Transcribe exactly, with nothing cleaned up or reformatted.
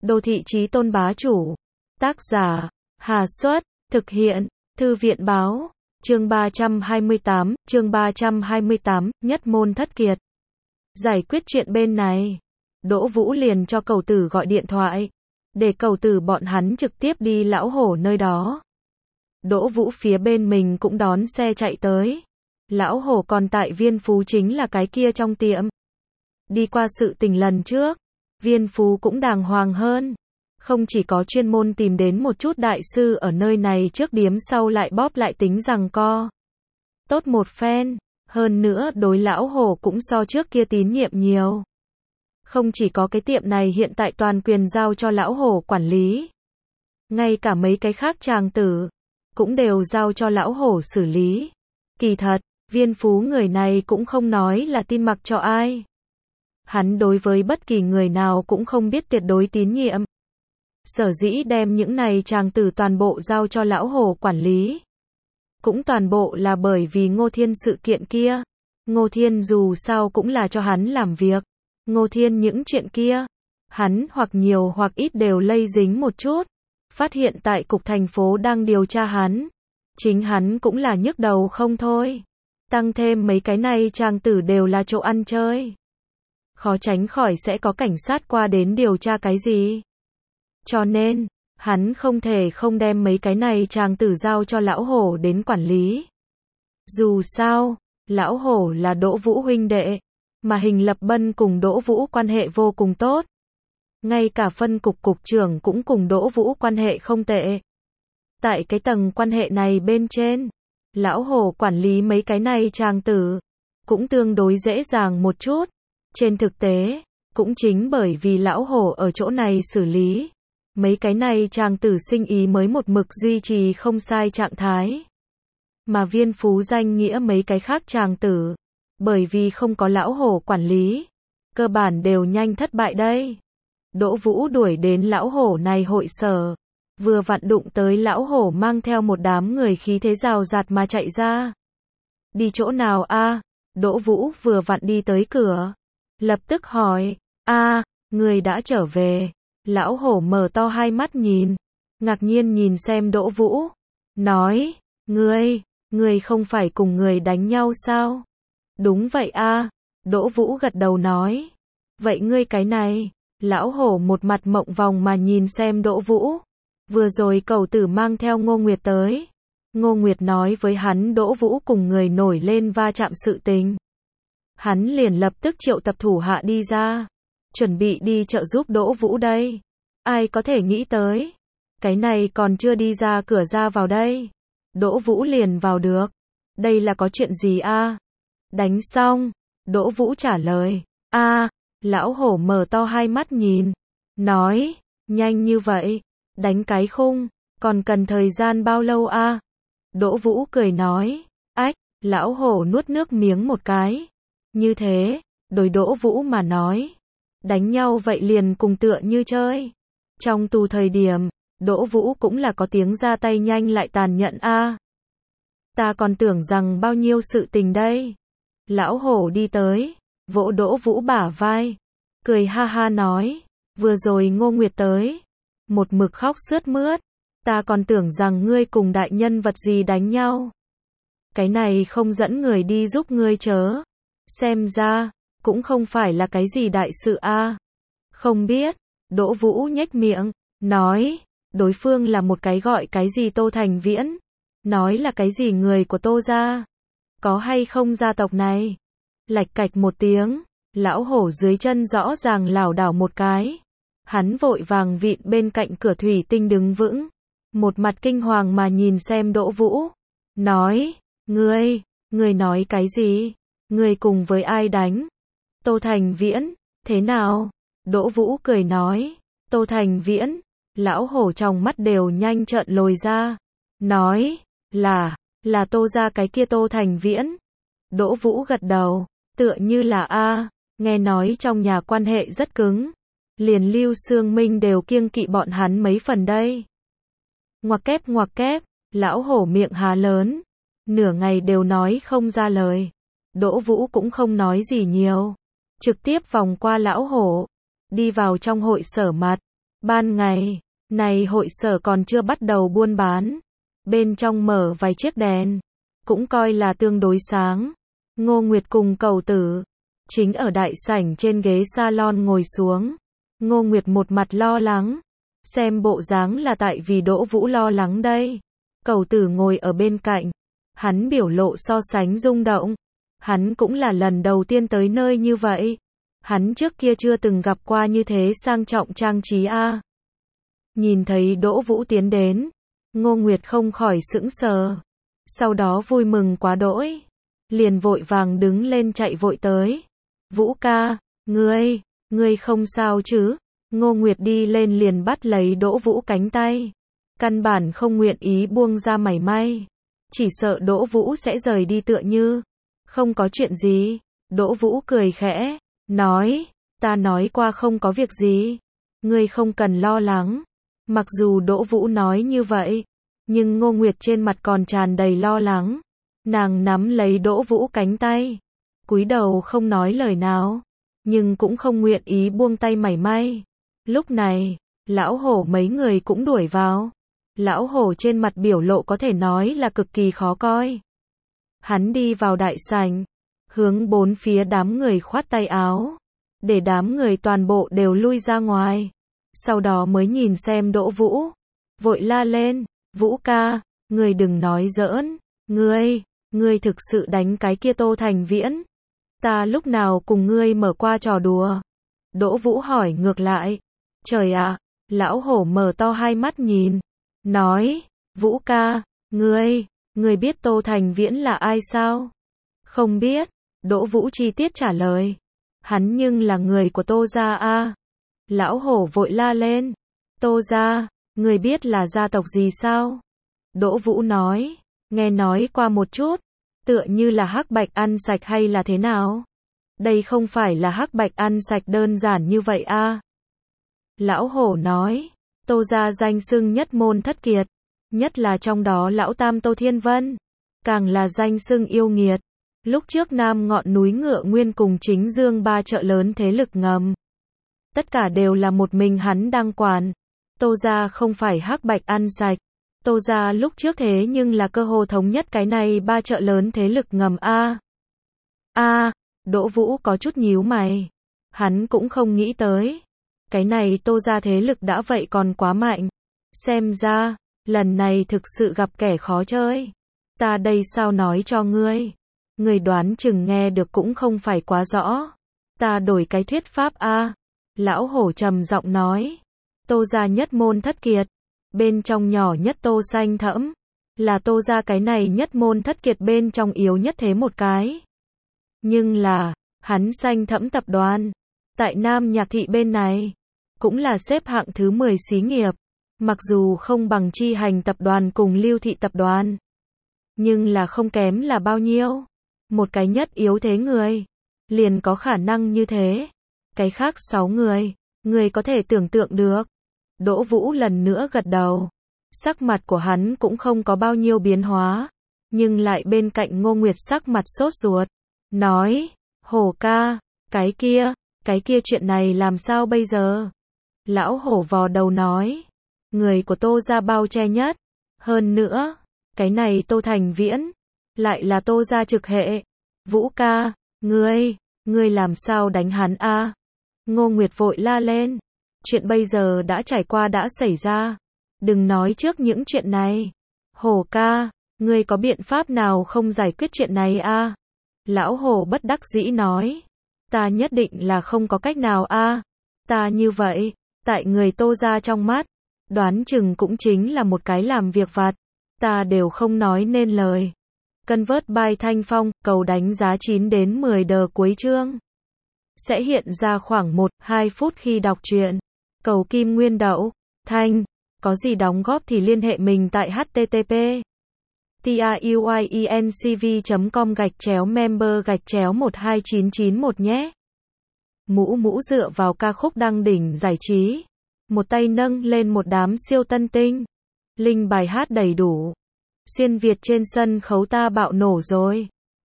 Đô thị chí tôn bá chủ. Tác giả, Hà Xuất, thực hiện, Thư viện báo, chương ba trăm hai mươi tám, chương ba trăm hai mươi tám, nhất môn thất kiệt. Giải quyết chuyện bên này, Đỗ Vũ liền cho Cầu Tử gọi điện thoại, để Cầu Tử bọn hắn trực tiếp đi lão hổ nơi đó. Đỗ Vũ phía bên mình cũng đón xe chạy tới. Lão hổ còn tại Viên Phú chính là cái kia trong tiệm. Đi qua sự tình lần trước, Viên Phú cũng đàng hoàng hơn. Không chỉ có chuyên môn tìm đến một chút đại sư ở nơi này trước điếm sau lại bóp lại tính rằng co. Tốt một phen, hơn nữa đối lão hổ cũng so trước kia tín nhiệm nhiều. Không chỉ có cái tiệm này hiện tại toàn quyền giao cho lão hổ quản lý. Ngay cả mấy cái khác chàng tử, cũng đều giao cho lão hổ xử lý. Kỳ thật, Viên Phú người này cũng không nói là tin mặc cho ai. Hắn đối với bất kỳ người nào cũng không biết tuyệt đối tín nhiệm. Sở dĩ đem những này chàng tử toàn bộ giao cho lão hổ quản lý. Cũng toàn bộ là bởi vì Ngô Thiên sự kiện kia. Ngô Thiên dù sao cũng là cho hắn làm việc. Ngô Thiên những chuyện kia, hắn hoặc nhiều hoặc ít đều lây dính một chút. Phát hiện tại cục thành phố đang điều tra hắn. Chính hắn cũng là nhức đầu không thôi. Tăng thêm mấy cái này chàng tử đều là chỗ ăn chơi. Khó tránh khỏi sẽ có cảnh sát qua đến điều tra cái gì. Cho nên, hắn không thể không đem mấy cái này chàng tử giao cho lão hổ đến quản lý. Dù sao, lão hổ là Đỗ Vũ huynh đệ, mà Hình Lập Bân cùng Đỗ Vũ quan hệ vô cùng tốt. Ngay cả phân cục cục trưởng cũng cùng Đỗ Vũ quan hệ không tệ. Tại cái tầng quan hệ này bên trên, lão hổ quản lý mấy cái này chàng tử, cũng tương đối dễ dàng một chút. Trên thực tế, cũng chính bởi vì lão hổ ở chỗ này xử lý, mấy cái này chàng tử sinh ý mới một mực duy trì không sai trạng thái. Mà Viên Phú danh nghĩa mấy cái khác chàng tử, bởi vì không có lão hổ quản lý, cơ bản đều nhanh thất bại đây. Đỗ Vũ đuổi đến lão hổ này hội sở, vừa vặn đụng tới lão hổ mang theo một đám người khí thế rào rạt mà chạy ra. Đi chỗ nào a? Đỗ Vũ vừa vặn đi tới cửa, lập tức hỏi, a, người đã trở về. Lão hổ mở to hai mắt nhìn, ngạc nhiên nhìn xem Đỗ Vũ, nói, ngươi, ngươi không phải cùng người đánh nhau sao? Đúng vậy a. Đỗ Vũ gật đầu nói, vậy ngươi cái này, lão hổ một mặt mộng vòng mà nhìn xem Đỗ Vũ. Vừa rồi Cầu Tử mang theo Ngô Nguyệt tới. Ngô Nguyệt nói với hắn Đỗ Vũ cùng người nổi lên va chạm sự tình. Hắn liền lập tức triệu tập thủ hạ đi ra, chuẩn bị đi trợ giúp Đỗ Vũ đây. Ai có thể nghĩ tới, cái này còn chưa đi ra cửa ra vào đây, Đỗ Vũ liền vào được. Đây là có chuyện gì a? Đánh xong, Đỗ Vũ trả lời, a. Lão hổ mở to hai mắt nhìn, nói, nhanh như vậy, đánh cái khung, còn cần thời gian bao lâu a? Đỗ Vũ cười nói, ách, lão hổ nuốt nước miếng một cái. Như thế, đối Đỗ Vũ mà nói, đánh nhau vậy liền cùng tựa như chơi. Trong tù thời điểm, Đỗ Vũ cũng là có tiếng ra tay nhanh lại tàn nhẫn a. Ta còn tưởng rằng bao nhiêu sự tình đây. Lão hổ đi tới, vỗ Đỗ Vũ bả vai, cười ha ha nói, vừa rồi Ngô Nguyệt tới, một mực khóc sướt mướt, ta còn tưởng rằng ngươi cùng đại nhân vật gì đánh nhau. Cái này không dẫn người đi giúp ngươi chớ. Xem ra, cũng không phải là cái gì đại sự a. Không biết, Đỗ Vũ nhếch miệng, nói, đối phương là một cái gọi cái gì Tô Thành Viễn, nói là cái gì người của Tô gia. Có hay không gia tộc này? Lạch cạch một tiếng, lão hổ dưới chân rõ ràng lảo đảo một cái. Hắn vội vàng vịn bên cạnh cửa thủy tinh đứng vững, một mặt kinh hoàng mà nhìn xem Đỗ Vũ, nói, ngươi, ngươi nói cái gì? Ngươi cùng với ai đánh? Tô Thành Viễn, thế nào? Đỗ Vũ cười nói, Tô Thành Viễn, lão hổ trong mắt đều nhanh trợn lồi ra, nói, là, là Tô gia cái kia Tô Thành Viễn. Đỗ Vũ gật đầu, tựa như là a, nghe nói trong nhà quan hệ rất cứng, liền Lưu Sương Minh đều kiêng kỵ bọn hắn mấy phần đây. Ngoặc kép ngoặc kép, lão hổ miệng há lớn, nửa ngày đều nói không ra lời. Đỗ Vũ cũng không nói gì nhiều, trực tiếp vòng qua lão hổ, đi vào trong hội sở mặt, Ban ngày, này hội sở còn chưa bắt đầu buôn bán. Bên trong mở vài chiếc đèn, cũng coi là tương đối sáng. Ngô Nguyệt cùng Cẩu Tử chính ở đại sảnh trên ghế salon ngồi xuống. Ngô Nguyệt một mặt lo lắng, xem bộ dáng là tại vì Đỗ Vũ lo lắng đây. Cẩu Tử ngồi ở bên cạnh, hắn biểu lộ so sánh rung động. Hắn cũng là lần đầu tiên tới nơi như vậy. Hắn trước kia chưa từng gặp qua như thế sang trọng trang trí a. Nhìn thấy Đỗ Vũ tiến đến, Ngô Nguyệt không khỏi sững sờ. Sau đó vui mừng quá đỗi, liền vội vàng đứng lên chạy vội tới. Vũ ca, ngươi, ngươi không sao chứ? Ngô Nguyệt đi lên liền bắt lấy Đỗ Vũ cánh tay. Căn bản không nguyện ý buông ra mảy may. Chỉ sợ Đỗ Vũ sẽ rời đi tựa như. Không có chuyện gì. Đỗ Vũ cười khẽ, nói, ta nói qua không có việc gì. Ngươi không cần lo lắng. Mặc dù Đỗ Vũ nói như vậy, nhưng Ngô Nguyệt trên mặt còn tràn đầy lo lắng. Nàng nắm lấy Đỗ Vũ cánh tay, cúi đầu không nói lời nào, nhưng cũng không nguyện ý buông tay mảy may. Lúc này, lão hổ mấy người cũng đuổi vào. Lão hổ trên mặt biểu lộ có thể nói là cực kỳ khó coi. Hắn đi vào đại sảnh, hướng bốn phía đám người khoát tay áo, để đám người toàn bộ đều lui ra ngoài. Sau đó mới nhìn xem Đỗ Vũ, vội la lên, Vũ ca, ngươi đừng nói giỡn, ngươi, ngươi thực sự đánh cái kia Tô Thành Viễn. Ta lúc nào cùng ngươi mở qua trò đùa? Đỗ Vũ hỏi ngược lại. Trời ạ, lão hổ mở to hai mắt nhìn, nói, Vũ ca, ngươi, ngươi biết Tô Thành Viễn là ai sao? Không biết, Đỗ Vũ chi tiết trả lời. Hắn nhưng là người của Tô gia a. Lão hổ vội la lên, Tô gia, ngươi biết là gia tộc gì sao? Đỗ Vũ nói, nghe nói qua một chút, tựa như là hắc bạch ăn sạch hay là thế nào? Đây không phải là hắc bạch ăn sạch đơn giản như vậy a. Lão hổ nói, Tô gia danh xưng nhất môn thất kiệt, nhất là trong đó lão tam Tô Thiên Vân, càng là danh xưng yêu nghiệt. Lúc trước Nam ngọn núi Ngựa Nguyên cùng Chính Dương ba chợ lớn thế lực ngầm, tất cả đều là một mình hắn đang quản. Tô gia không phải hắc bạch ăn sạch. Tô gia lúc trước thế nhưng là cơ hồ thống nhất cái này ba chợ lớn thế lực ngầm a. A, Đỗ Vũ có chút nhíu mày. Hắn cũng không nghĩ tới, cái này Tô gia thế lực đã vậy còn quá mạnh. Xem ra, lần này thực sự gặp kẻ khó chơi. Ta đây sao nói cho ngươi? Ngươi đoán chừng nghe được cũng không phải quá rõ. Ta đổi cái thuyết pháp a. Lão hổ trầm giọng nói, Tô gia nhất môn thất kiệt, bên trong nhỏ nhất Tô xanh thẫm, là Tô gia cái này nhất môn thất kiệt bên trong yếu nhất thế một cái. Nhưng là, hắn xanh thẫm tập đoàn, tại Nam Nhạc Thị bên này, cũng là xếp hạng thứ mười xí nghiệp, mặc dù không bằng Chi Hành tập đoàn cùng Lưu Thị tập đoàn, nhưng là không kém là bao nhiêu. Một cái nhất yếu thế người, liền có khả năng như thế. Cái khác sáu người, người có thể tưởng tượng được. Đỗ Vũ lần nữa gật đầu. Sắc mặt của hắn cũng không có bao nhiêu biến hóa, nhưng lại bên cạnh Ngô Nguyệt sắc mặt sốt ruột, nói, hổ ca, cái kia, cái kia chuyện này làm sao bây giờ? Lão hổ vò đầu nói, người của Tô gia bao che nhất, hơn nữa, cái này Tô Thành Viễn, lại là Tô gia trực hệ. Vũ ca, ngươi, ngươi làm sao đánh hắn a? Ngô Nguyệt vội la lên, chuyện bây giờ đã trải qua đã xảy ra, đừng nói trước những chuyện này. Hổ ca, ngươi có biện pháp nào không giải quyết chuyện này a? Lão hổ bất đắc dĩ nói, ta nhất định là không có cách nào a. Ta như vậy, tại người Tô gia trong mắt, đoán chừng cũng chính là một cái làm việc vặt, ta đều không nói nên lời. Convert by Thanh Phong, cầu đánh giá chín đến mười đờ cuối chương. Sẽ hiện ra khoảng một đến hai phút khi đọc truyện. Cầu Kim Nguyên Đậu, Thanh, có gì đóng góp thì liên hệ mình tại http truyencv chấm com gạch chéo member gạch chéo một hai chín chín một nhé. Mũ mũ dựa vào ca khúc đăng đỉnh giải trí. Một tay nâng lên một đám siêu tân tinh. Linh bài hát đầy đủ. Xuyên Việt trên sân khấu ta bạo nổ rồi.